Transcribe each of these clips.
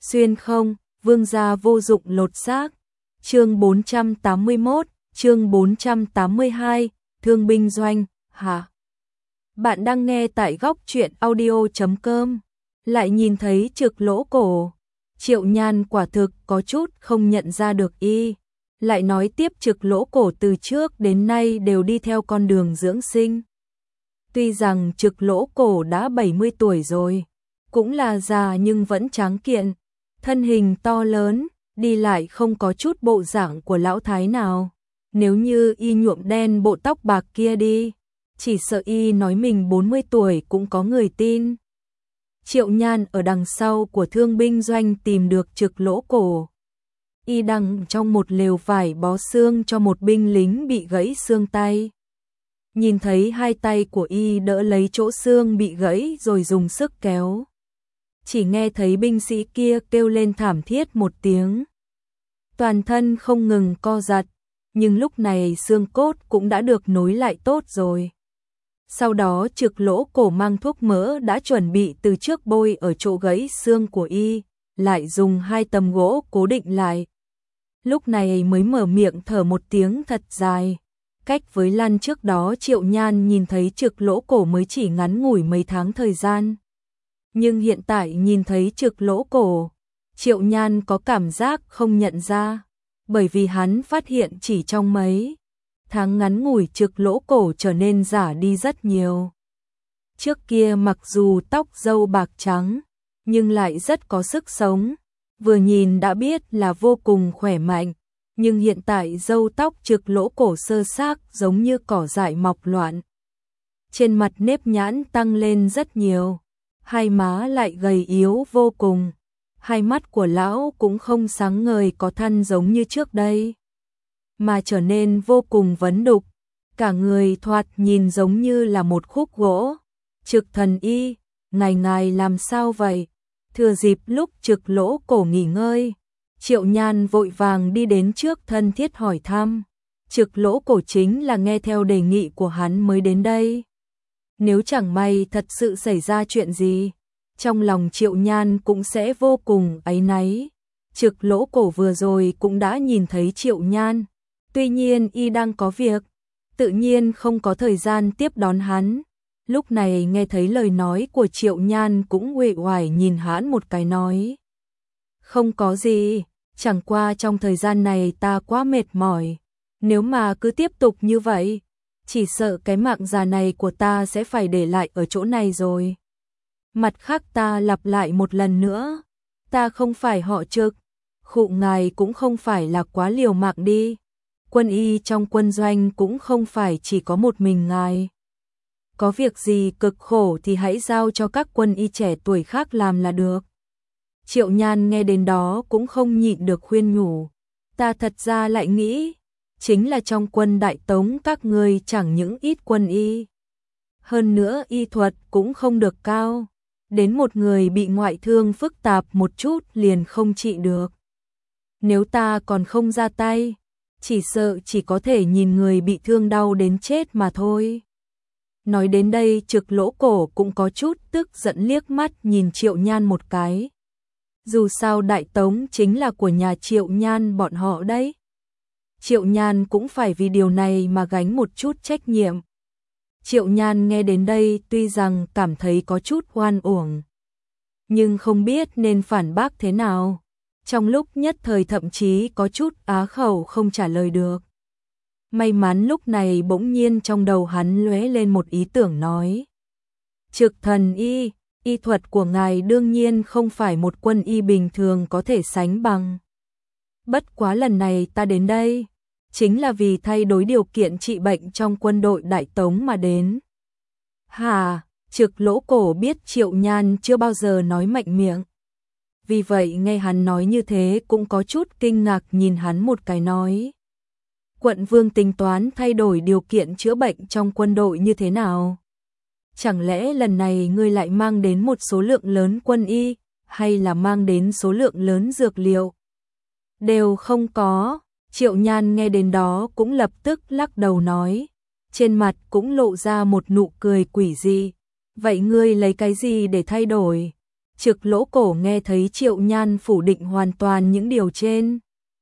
Xuyên không, vương gia vô dụng lột xác. Chương 481, chương 482, thương binh doanh, hả? Bạn đang nghe tại góc truyện audio.com. Lại nhìn thấy Trực Lỗ Cổ. Triệu Nhan quả thực có chút không nhận ra được y. Lại nói tiếp Trực Lỗ Cổ từ trước đến nay đều đi theo con đường dưỡng sinh. Tuy rằng Trực Lỗ Cổ đã 70 tuổi rồi, cũng là già nhưng vẫn tráng kiện, thân hình to lớn, đi lại không có chút bộ dạng của lão thái nào. Nếu như y nhuộm đen bộ tóc bạc kia đi, chỉ sợ y nói mình 40 tuổi cũng có người tin. Triệu Nhan ở đằng sau của thương binh doanh tìm được Trực Lỗ Cổ. Y đang trong một lều vải bó xương cho một binh lính bị gãy xương tay. Nhìn thấy hai tay của y đỡ lấy chỗ xương bị gãy rồi dùng sức kéo. Chỉ nghe thấy binh sĩ kia kêu lên thảm thiết một tiếng. Toàn thân không ngừng co giật, nhưng lúc này xương cốt cũng đã được nối lại tốt rồi. Sau đó Trực Lỗ Cổ mang thuốc mỡ đã chuẩn bị từ trước bôi ở chỗ gãy xương của y, lại dùng hai tấm gỗ cố định lại. Lúc này mới mở miệng thở một tiếng thật dài. Cách với lần trước đó Triệu Nhan nhìn thấy Trực Lỗ Cổ mới chỉ ngắn ngủi mấy tháng thời gian. Nhưng hiện tại nhìn thấy Trực Lỗ Cổ, Triệu Nhan có cảm giác không nhận ra, bởi vì hắn phát hiện chỉ trong mấy tháng ngắn ngủi Trực Lỗ Cổ trở nên già đi rất nhiều. Trước kia mặc dù tóc râu bạc trắng, nhưng lại rất có sức sống, vừa nhìn đã biết là vô cùng khỏe mạnh, nhưng hiện tại râu tóc Trực Lỗ Cổ sơ xác giống như cỏ dại mọc loạn. Trên mặt nếp nhãn tăng lên rất nhiều, hai má lại gầy yếu vô cùng, hai mắt của lão cũng không sáng ngời có thăn giống như trước đây, mà trở nên vô cùng vấn đục, cả người thoạt nhìn giống như là một khúc gỗ. Trực thần y, ngài làm sao vậy? Thừa dịp lúc Trực Lỗ Cổ nghỉ ngơi, Triệu Nhan vội vàng đi đến trước thân thiết hỏi thăm. Trực Lỗ Cổ chính là nghe theo đề nghị của hắn mới đến đây. Nếu chẳng may thật sự xảy ra chuyện gì, trong lòng Triệu Nhan cũng sẽ vô cùng áy náy. Trực Lỗ Cổ vừa rồi cũng đã nhìn thấy Triệu Nhan, tuy nhiên y đang có việc, tự nhiên không có thời gian tiếp đón hắn. Lúc này nghe thấy lời nói của Triệu Nhan cũng uể oải nhìn hắn một cái nói. Không có gì, chẳng qua trong thời gian này ta quá mệt mỏi, nếu mà cứ tiếp tục như vậy, chỉ sợ cái mạng già này của ta sẽ phải để lại ở chỗ này rồi. Mặt khác ta lặp lại một lần nữa, ta không phải họ Trực, khụ ngài cũng không phải là quá liều mạng đi. Quân y trong quân doanh cũng không phải chỉ có một mình ngài. Có việc gì cực khổ thì hãy giao cho các quân y trẻ tuổi khác làm là được. Triệu Nhan nghe đến đó cũng không nhịn được khuyên nhủ. Ta thật ra lại nghĩ, chính là trong quân Đại Tống các ngươi chẳng những ít quân y. Hơn nữa y thuật cũng không được cao. Đến một người bị ngoại thương phức tạp một chút liền không trị được. Nếu ta còn không ra tay, chỉ sợ chỉ có thể nhìn người bị thương đau đến chết mà thôi. Nói đến đây Trực Lỗ Cổ cũng có chút tức giận liếc mắt nhìn Triệu Nhan một cái. Dù sao Đại Tống chính là của nhà Triệu Nhan bọn họ đấy. Triệu Nhan cũng phải vì điều này mà gánh một chút trách nhiệm. Triệu Nhan nghe đến đây tuy rằng cảm thấy có chút oan uổng, nhưng không biết nên phản bác thế nào. Trong lúc nhất thời thậm chí có chút á khẩu không trả lời được. May mắn lúc này bỗng nhiên trong đầu hắn lóe lên một ý tưởng nói. Trực thần y, y thuật của ngài đương nhiên không phải một quân y bình thường có thể sánh bằng. Bất quá lần này ta đến đây, chính là vì thay đổi điều kiện trị bệnh trong quân đội Đại Tống mà đến. Hà, Trực Lỗ Cổ biết Triệu Nhan chưa bao giờ nói mạnh miệng. Vì vậy nghe hắn nói như thế cũng có chút kinh ngạc nhìn hắn một cái nói. Quận vương tính toán thay đổi điều kiện chữa bệnh trong quân đội như thế nào? Chẳng lẽ lần này ngươi lại mang đến một số lượng lớn quân y, hay là mang đến số lượng lớn dược liệu? Đều không có. Triệu Nhan nghe đến đó cũng lập tức lắc đầu nói. Trên mặt cũng lộ ra một nụ cười quỷ dị. Vậy ngươi lấy cái gì để thay đổi? Trực Lỗ Cổ nghe thấy Triệu Nhan phủ định hoàn toàn những điều trên,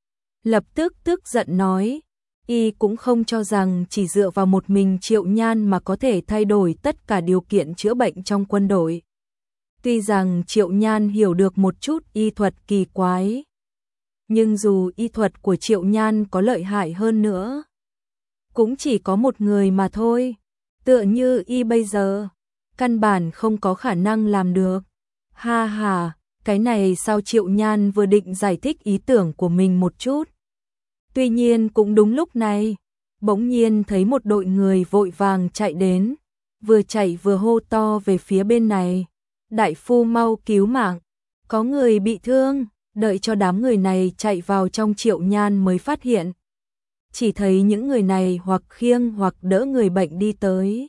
lập tức tức giận nói, y cũng không cho rằng chỉ dựa vào một mình Triệu Nhan mà có thể thay đổi tất cả điều kiện chữa bệnh trong quân đội. Tuy rằng Triệu Nhan hiểu được một chút y thuật kỳ quái, nhưng dù y thuật của Triệu Nhan có lợi hại hơn nữa, cũng chỉ có một người mà thôi, tựa như y bây giờ, căn bản không có khả năng làm được. Ha ha, cái này sao? Triệu Nhan vừa định giải thích ý tưởng của mình một chút. Tuy nhiên cũng đúng lúc này, bỗng nhiên thấy một đội người vội vàng chạy đến, vừa chạy vừa hô to về phía bên này. Đại phu mau cứu mạng, có người bị thương. Đợi cho đám người này chạy vào trong, Triệu Nhan mới phát hiện. Chỉ thấy những người này hoặc khiêng hoặc đỡ người bệnh đi tới.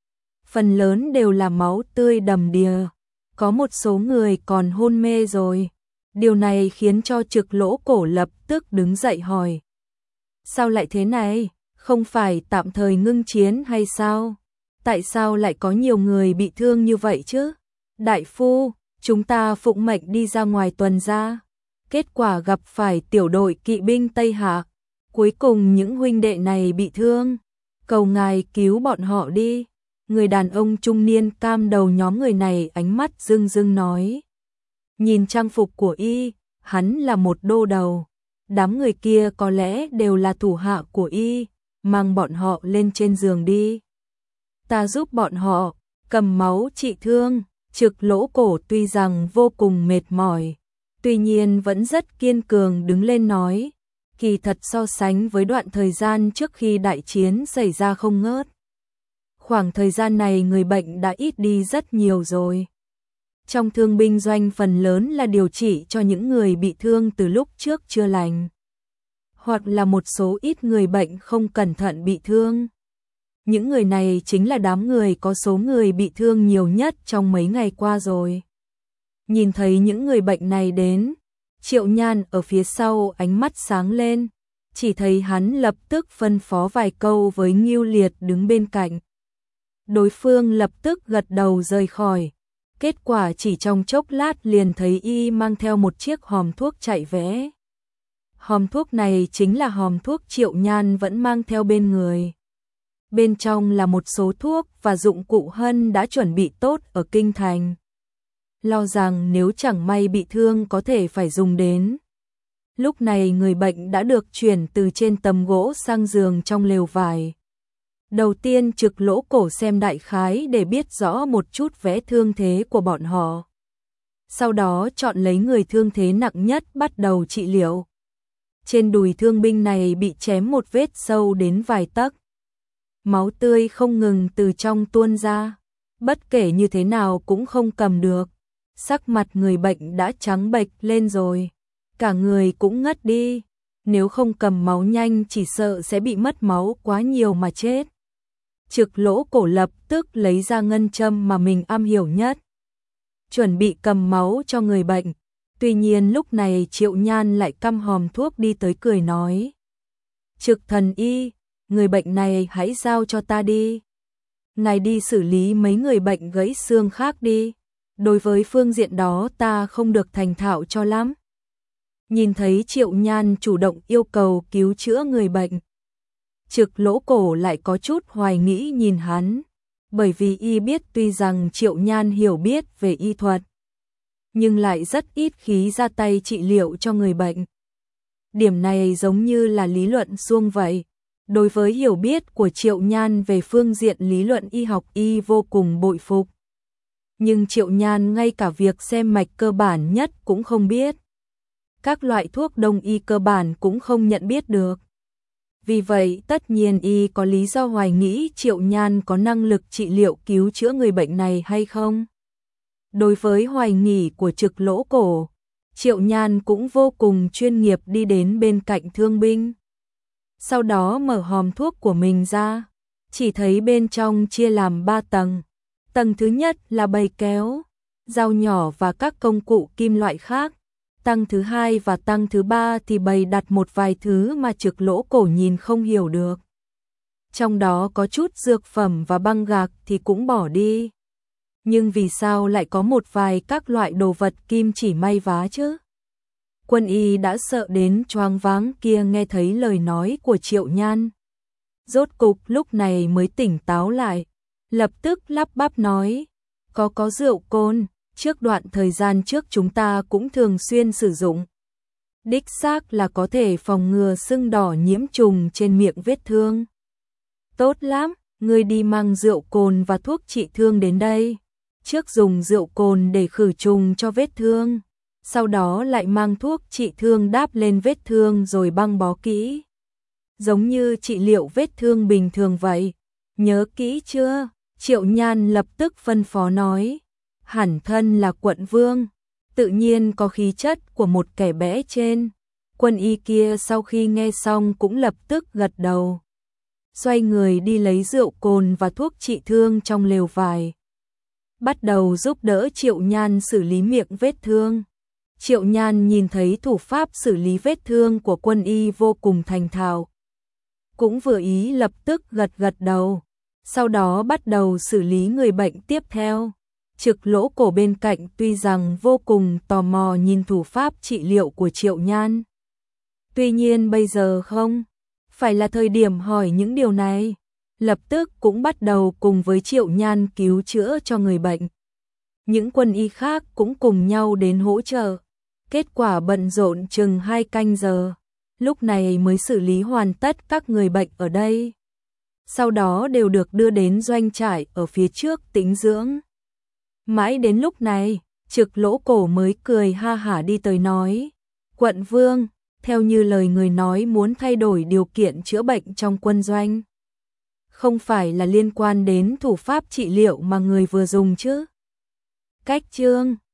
Phần lớn đều là máu tươi đầm đìa, có một số người còn hôn mê rồi. Điều này khiến cho Trực Lỗ Cổ lập tức đứng dậy hỏi. Sao lại thế này? Không phải tạm thời ngưng chiến hay sao? Tại sao lại có nhiều người bị thương như vậy chứ? Đại phu, chúng ta phụng mệnh đi ra ngoài tuần tra. Kết quả gặp phải tiểu đội kỵ binh Tây Hạ. Cuối cùng những huynh đệ này bị thương. Cầu ngài cứu bọn họ đi. Người đàn ông trung niên cam đầu nhóm người này ánh mắt rưng rưng nói. Nhìn trang phục của y, hắn là một đô đầu. Đám người kia có lẽ đều là thủ hạ của y, mang bọn họ lên trên giường đi. Ta giúp bọn họ, cầm máu trị thương. Trực Lỗ Cổ tuy rằng vô cùng mệt mỏi, tuy nhiên vẫn rất kiên cường đứng lên nói. Kỳ thật so sánh với đoạn thời gian trước khi đại chiến xảy ra không ngớt. Khoảng thời gian này người bệnh đã ít đi rất nhiều rồi. Trong thương binh doanh phần lớn là điều trị cho những người bị thương từ lúc trước chưa lành, hoặc là một số ít người bệnh không cẩn thận bị thương. Những người này chính là đám người có số người bị thương nhiều nhất trong mấy ngày qua rồi. Nhìn thấy những người bệnh này đến, Triệu Nhan ở phía sau ánh mắt sáng lên, chỉ thấy hắn lập tức phân phó vài câu với Ngưu Liệt đứng bên cạnh. Đối phương lập tức gật đầu rời khỏi. Kết quả chỉ trong chốc lát liền thấy y mang theo một chiếc hòm thuốc chạy vẽ. Hòm thuốc này chính là hòm thuốc Triệu Nhan vẫn mang theo bên người. Bên trong là một số thuốc và dụng cụ Hân đã chuẩn bị tốt ở kinh thành. Lo rằng nếu chẳng may bị thương có thể phải dùng đến. Lúc này người bệnh đã được chuyển từ trên tấm gỗ sang giường trong lều vải. Đầu tiên Trực Lỗ Cổ xem đại khái để biết rõ một chút vẽ thương thế của bọn họ. Sau đó chọn lấy người thương thế nặng nhất bắt đầu trị liệu. Trên đùi thương binh này bị chém một vết sâu đến vài tấc. Máu tươi không ngừng từ trong tuôn ra. Bất kể như thế nào cũng không cầm được. Sắc mặt người bệnh đã trắng bệch lên rồi. Cả người cũng ngất đi. Nếu không cầm máu nhanh chỉ sợ sẽ bị mất máu quá nhiều mà chết. Trực Lỗ Cổ lập tức lấy ra ngân châm mà mình am hiểu nhất, chuẩn bị cầm máu cho người bệnh. Tuy nhiên lúc này Triệu Nhan lại căm hòm thuốc đi tới cười nói. Trực thần y, người bệnh này hãy giao cho ta đi. Ngài đi xử lý mấy người bệnh gãy xương khác đi. Đối với phương diện đó ta không được thành thạo cho lắm. Nhìn thấy Triệu Nhan chủ động yêu cầu cứu chữa người bệnh, Trực Lỗ Cổ lại có chút hoài nghĩ nhìn hắn, bởi vì y biết tuy rằng Triệu Nhan hiểu biết về y thuật, nhưng lại rất ít khí ra tay trị liệu cho người bệnh. Điểm này giống như là lý luận suông vậy. Đối với hiểu biết của Triệu Nhan về phương diện lý luận y học y vô cùng bội phục. Nhưng Triệu Nhan ngay cả việc xem mạch cơ bản nhất cũng không biết. Các loại thuốc đông y cơ bản cũng không nhận biết được. Vì vậy tất nhiên y có lý do hoài nghĩ Triệu Nhan có năng lực trị liệu cứu chữa người bệnh này hay không. Đối với hoài nghi của Trực Lỗ Cổ, Triệu Nhan cũng vô cùng chuyên nghiệp đi đến bên cạnh thương binh. Sau đó mở hòm thuốc của mình ra, chỉ thấy bên trong chia làm 3 tầng. Tầng thứ nhất là bầy kéo, dao nhỏ và các công cụ kim loại khác. Tầng thứ 2 và tầng thứ 3 thì bày đặt một vài thứ mà Trực Lỗ Cổ nhìn không hiểu được. Trong đó có chút dược phẩm và băng gạc thì cũng bỏ đi. Nhưng vì sao lại có một vài các loại đồ vật kim chỉ may vá chứ? Quân y đã sợ đến choáng váng kia nghe thấy lời nói của Triệu Nhan. Rốt cục lúc này mới tỉnh táo lại, lập tức lắp bắp nói, có rượu cồn, trước đoạn thời gian trước chúng ta cũng thường xuyên sử dụng. Đích xác là có thể phòng ngừa sưng đỏ nhiễm trùng trên miệng vết thương. Tốt lắm, ngươi đi mang rượu cồn và thuốc trị thương đến đây. Trước dùng rượu cồn để khử trùng cho vết thương, sau đó lại mang thuốc trị thương đáp lên vết thương rồi băng bó kỹ. Giống như trị liệu vết thương bình thường vậy. Nhớ kỹ chưa? Triệu Nhan lập tức phân phó nói. Hẳn thân là quận vương, tự nhiên có khí chất của một kẻ bẽ trên. Quân y kia sau khi nghe xong cũng lập tức gật đầu. Xoay người đi lấy rượu cồn và thuốc trị thương trong lều vải. Bắt đầu giúp đỡ Triệu Nhan xử lý miệng vết thương. Triệu Nhan nhìn thấy thủ pháp xử lý vết thương của quân y vô cùng thành thạo. Cũng vừa ý lập tức gật đầu. Sau đó bắt đầu xử lý người bệnh tiếp theo. Trực Lỗ Cổ bên cạnh tuy rằng vô cùng tò mò nhìn thủ pháp trị liệu của Triệu Nhan. Tuy nhiên bây giờ không phải là thời điểm hỏi những điều này. Lập tức cũng bắt đầu cùng với Triệu Nhan cứu chữa cho người bệnh. Những quân y khác cũng cùng nhau đến hỗ trợ. Kết quả bận rộn chừng 2 canh giờ. Lúc này mới xử lý hoàn tất các người bệnh ở đây. Sau đó đều được đưa đến doanh trại ở phía trước tĩnh dưỡng. Mãi đến lúc này, Trực Lỗ Cổ mới cười ha hả đi tới nói. Quận vương, theo như lời người nói muốn thay đổi điều kiện chữa bệnh trong quân doanh. Không phải là liên quan đến thủ pháp trị liệu mà người vừa dùng chứ? Cách chương